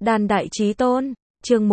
Đan Đại Chí Tôn, chương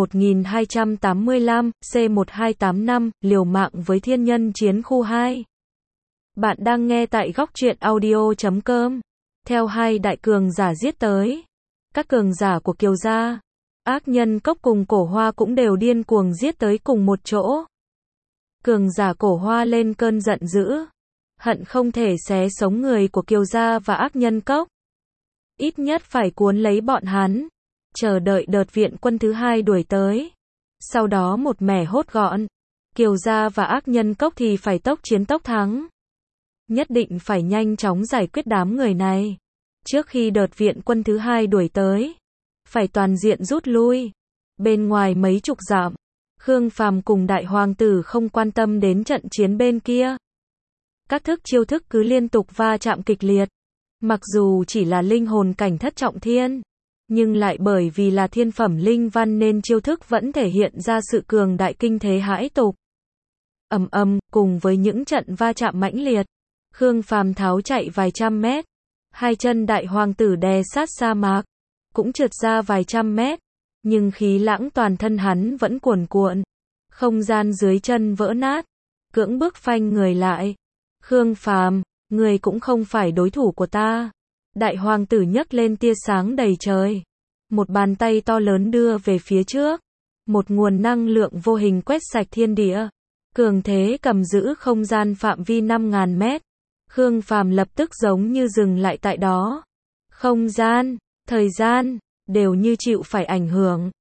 1285, C1285, liều mạng với thiên nhân chiến khu 2. Bạn đang nghe tại góc truyện audio.com. Theo hai đại cường giả giết tới. Các cường giả của Kiều gia, ác nhân cốc cùng Cổ Hoa cũng đều điên cuồng giết tới cùng một chỗ. Cường giả Cổ Hoa lên cơn giận dữ, hận không thể xé sống người của Kiều gia và ác nhân cốc. Ít nhất phải cuốn lấy bọn hắn, chờ đợi đợt viện quân thứ hai đuổi tới. Sau đó một mẻ hốt gọn. Kiều gia và ác nhân cốc thì phải tốc chiến tốc thắng. Nhất định phải nhanh chóng giải quyết đám người này. Trước khi đợt viện quân thứ hai đuổi tới, phải toàn diện rút lui. Bên ngoài mấy chục dặm, Khương Phàm cùng đại hoàng tử không quan tâm đến trận chiến bên kia. Các chiêu thức cứ liên tục va chạm kịch liệt. Mặc dù chỉ là linh hồn cảnh thất trọng thiên, nhưng lại bởi vì là thiên phẩm linh văn nên chiêu thức vẫn thể hiện ra sự cường đại kinh thế hãi tục. Cùng với những trận va chạm mãnh liệt, Khương Phàm tháo chạy vài trăm mét. Hai chân đại hoàng tử đè sát sa mạc, cũng trượt ra vài trăm mét, nhưng khí lãng toàn thân hắn vẫn cuồn cuộn. Không gian dưới chân vỡ nát, cưỡng bức phanh người lại. Khương Phàm, người cũng không phải đối thủ của ta. Đại hoàng tử nhấc lên tia sáng đầy trời. Một bàn tay to lớn đưa về phía trước. Một nguồn năng lượng vô hình quét sạch thiên địa. Cường thế cầm giữ không gian phạm vi 5.000 mét. Khương Phàm lập tức giống như dừng lại tại đó. Không gian, thời gian, đều như chịu phải ảnh hưởng.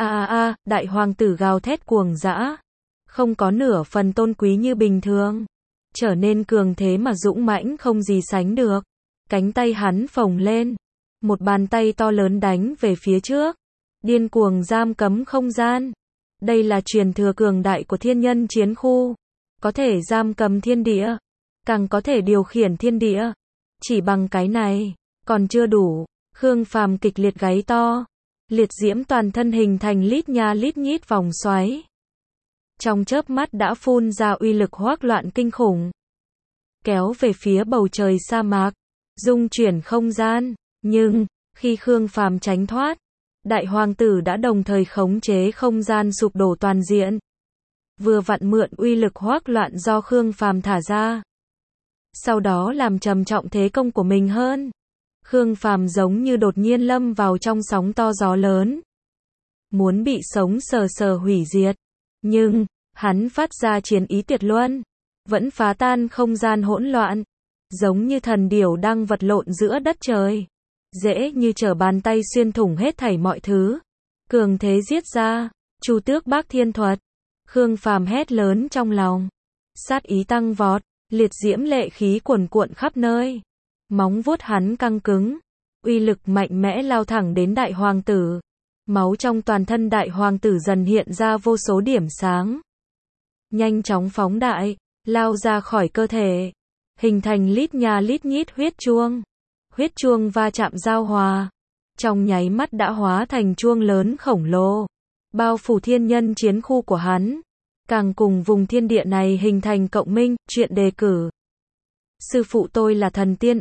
Đại hoàng tử gào thét cuồng dã. Không có nửa phần tôn quý như bình thường. Trở nên cường thế mà dũng mãnh không gì sánh được. Cánh tay hắn phồng lên. Một bàn tay to lớn đánh về phía trước. Điên cuồng giam cấm không gian. Đây là truyền thừa cường đại của thiên nhân chiến khu. Có thể giam cầm thiên địa. Càng có thể điều khiển thiên địa. Chỉ bằng cái này, còn chưa đủ. Khương Phàm kịch liệt gáy to. Liệt diễm toàn thân hình thành lít nha lít nhít vòng xoáy. Trong chớp mắt đã phun ra uy lực hoắc loạn kinh khủng. Kéo về phía bầu trời sa mạc. Dung chuyển không gian. Nhưng, khi Khương Phàm tránh thoát, đại hoàng tử đã đồng thời khống chế không gian sụp đổ toàn diện. Vừa vặn mượn uy lực hoắc loạn do Khương Phàm thả ra. Sau đó làm trầm trọng thế công của mình hơn. Khương Phàm giống như đột nhiên lâm vào trong sóng to gió lớn. Muốn bị sống sờ sờ hủy diệt. Nhưng, hắn phát ra chiến ý tuyệt luân. Vẫn phá tan không gian hỗn loạn. Giống như thần điểu đang vật lộn giữa đất trời. Dễ như trở bàn tay xuyên thủng hết thảy mọi thứ. Cường thế giết ra. Chu Tước Bác Thiên Thuật. Khương Phàm hét lớn trong lòng. Sát ý tăng vọt. Liệt diễm lệ khí cuồn cuộn khắp nơi. Móng vuốt hắn căng cứng. Uy lực mạnh mẽ lao thẳng đến đại hoàng tử. Máu trong toàn thân đại hoàng tử dần hiện ra vô số điểm sáng. Nhanh chóng phóng đại, lao ra khỏi cơ thể. Hình thành lít nha lít nhít huyết chuông. Huyết chuông va chạm giao hòa. Trong nháy mắt đã hóa thành chuông lớn khổng lồ. Bao phủ thiên nhân chiến khu của hắn. Càng cùng vùng thiên địa này hình thành cộng minh, chuyện đề cử. Sư phụ tôi là thần tiên,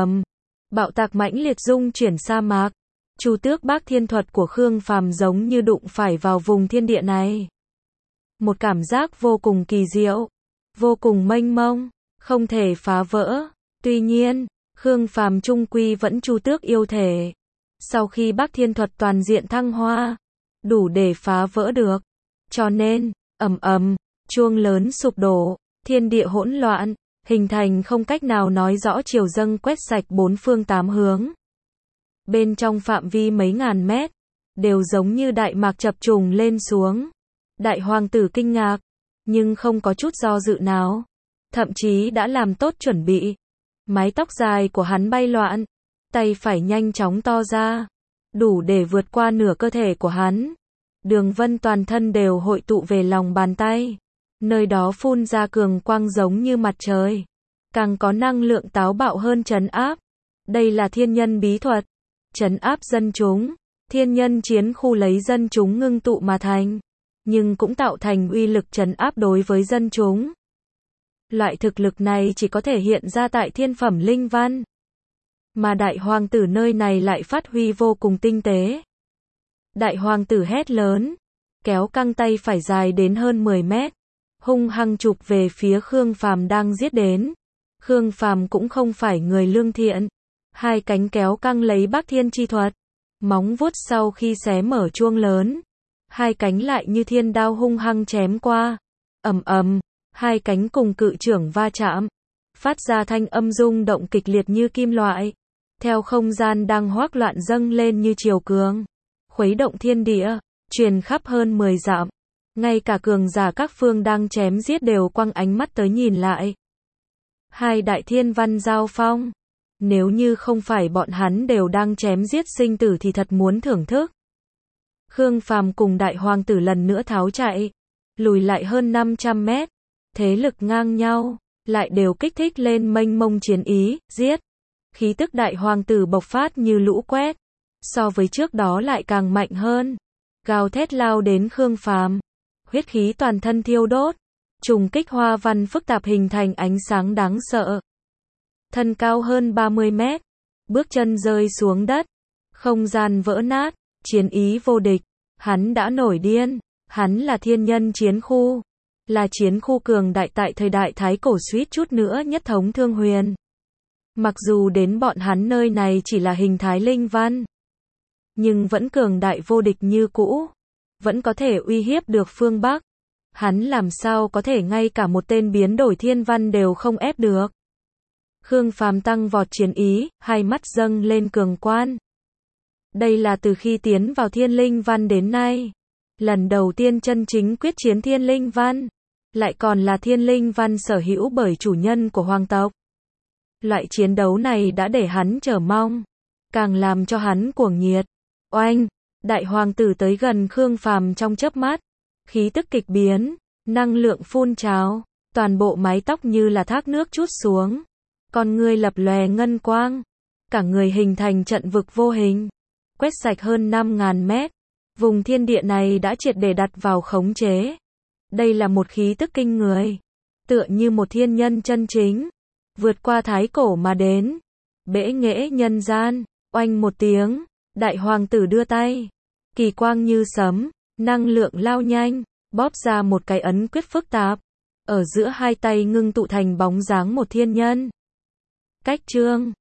Bạo tạc mãnh liệt dung chuyển sa mạc. Chu Tước Bác Thiên Thuật của Khương Phàm giống như đụng phải vào vùng thiên địa này. Một cảm giác vô cùng kỳ diệu, vô cùng mênh mông, không thể phá vỡ. Tuy nhiên, Khương Phàm chung quy vẫn Chu Tước yêu thể. Sau khi Bác Thiên Thuật toàn diện thăng hoa, đủ để phá vỡ được. Cho nên, chuông lớn sụp đổ, thiên địa hỗn loạn, hình thành không cách nào nói rõ chiều dâng quét sạch bốn phương tám hướng. Bên trong phạm vi mấy ngàn mét, đều giống như đại mạc chập trùng lên xuống. Đại hoàng tử kinh ngạc, nhưng không có chút do dự nào. Thậm chí đã làm tốt chuẩn bị. Mái tóc dài của hắn bay loạn, tay phải nhanh chóng to ra, đủ để vượt qua nửa cơ thể của hắn. Đường vân toàn thân đều hội tụ về lòng bàn tay. Nơi đó phun ra cường quang giống như mặt trời. Càng có năng lượng táo bạo hơn trấn áp. Đây là thiên nhân bí thuật. Trấn áp dân chúng. Thiên nhân chiến khu lấy dân chúng ngưng tụ mà thành. Nhưng cũng tạo thành uy lực trấn áp đối với dân chúng. Loại thực lực này chỉ có thể hiện ra tại thiên phẩm linh văn. Mà đại hoàng tử nơi này lại phát huy vô cùng tinh tế. Đại hoàng tử hét lớn, kéo căng tay phải dài đến hơn 10 mét, hung hăng chụp về phía Khương Phàm đang giết đến. Khương Phàm cũng không phải người lương thiện, hai cánh kéo căng lấy Bác Thiên chi thuật, móng vuốt sau khi xé mở chuông lớn, hai cánh lại như thiên đao hung hăng chém qua. Ầm ầm, hai cánh cùng cự chưởng va chạm, phát ra thanh âm rung động kịch liệt như kim loại. Theo không gian đang hoác loạn dâng lên như triều cường, khuấy động thiên địa, truyền khắp hơn 10 dặm. Ngay cả cường giả các phương đang chém giết đều quăng ánh mắt tới nhìn lại. Hai đại thiên văn giao phong, nếu như không phải bọn hắn đều đang chém giết sinh tử thì thật muốn thưởng thức. Khương Phàm cùng đại hoàng tử lần nữa tháo chạy, lùi lại hơn 500 mét, thế lực ngang nhau, lại đều kích thích lên mênh mông chiến ý, giết. Khí tức đại hoàng tử bộc phát như lũ quét, so với trước đó lại càng mạnh hơn, gào thét lao đến Khương Phàm, huyết khí toàn thân thiêu đốt, trùng kích hoa văn phức tạp hình thành ánh sáng đáng sợ. Thân cao hơn 30 mét, bước chân rơi xuống đất, không gian vỡ nát, chiến ý vô địch, hắn đã nổi điên, hắn là thiên nhân chiến khu, là chiến khu cường đại tại thời đại Thái Cổ suýt chút nữa nhất thống Thương Huyền. Mặc dù đến bọn hắn nơi này chỉ là hình thái linh văn, nhưng vẫn cường đại vô địch như cũ, vẫn có thể uy hiếp được phương Bắc. Hắn làm sao có thể ngay cả một tên biến đổi thiên văn đều không ép được. Khương Phàm tăng vọt chiến ý, hai mắt dâng lên cường quan. Đây là từ khi tiến vào thiên linh văn đến nay, lần đầu tiên chân chính quyết chiến thiên linh văn, lại còn là thiên linh văn sở hữu bởi chủ nhân của hoàng tộc. Loại chiến đấu này đã để hắn chờ mong, càng làm cho hắn cuồng nhiệt. Oanh, đại hoàng tử tới gần Khương Phàm trong chớp mắt, khí tức kịch biến, năng lượng phun trào, toàn bộ mái tóc như là thác nước trút xuống, con ngươi lập lòe ngân quang, cả người hình thành trận vực vô hình, quét sạch hơn 5.000 mét. Vùng thiên địa này đã triệt để đặt vào khống chế. Đây là một khí tức kinh người, tựa như một thiên nhân chân chính, vượt qua thái cổ mà đến, bẽ nghễ nhân gian. Oanh một tiếng, đại hoàng tử đưa tay, kỳ quang như sấm, năng lượng lao nhanh, bóp ra một cái ấn quyết phức tạp, ở giữa hai tay ngưng tụ thành bóng dáng một thiên nhân. Cách chương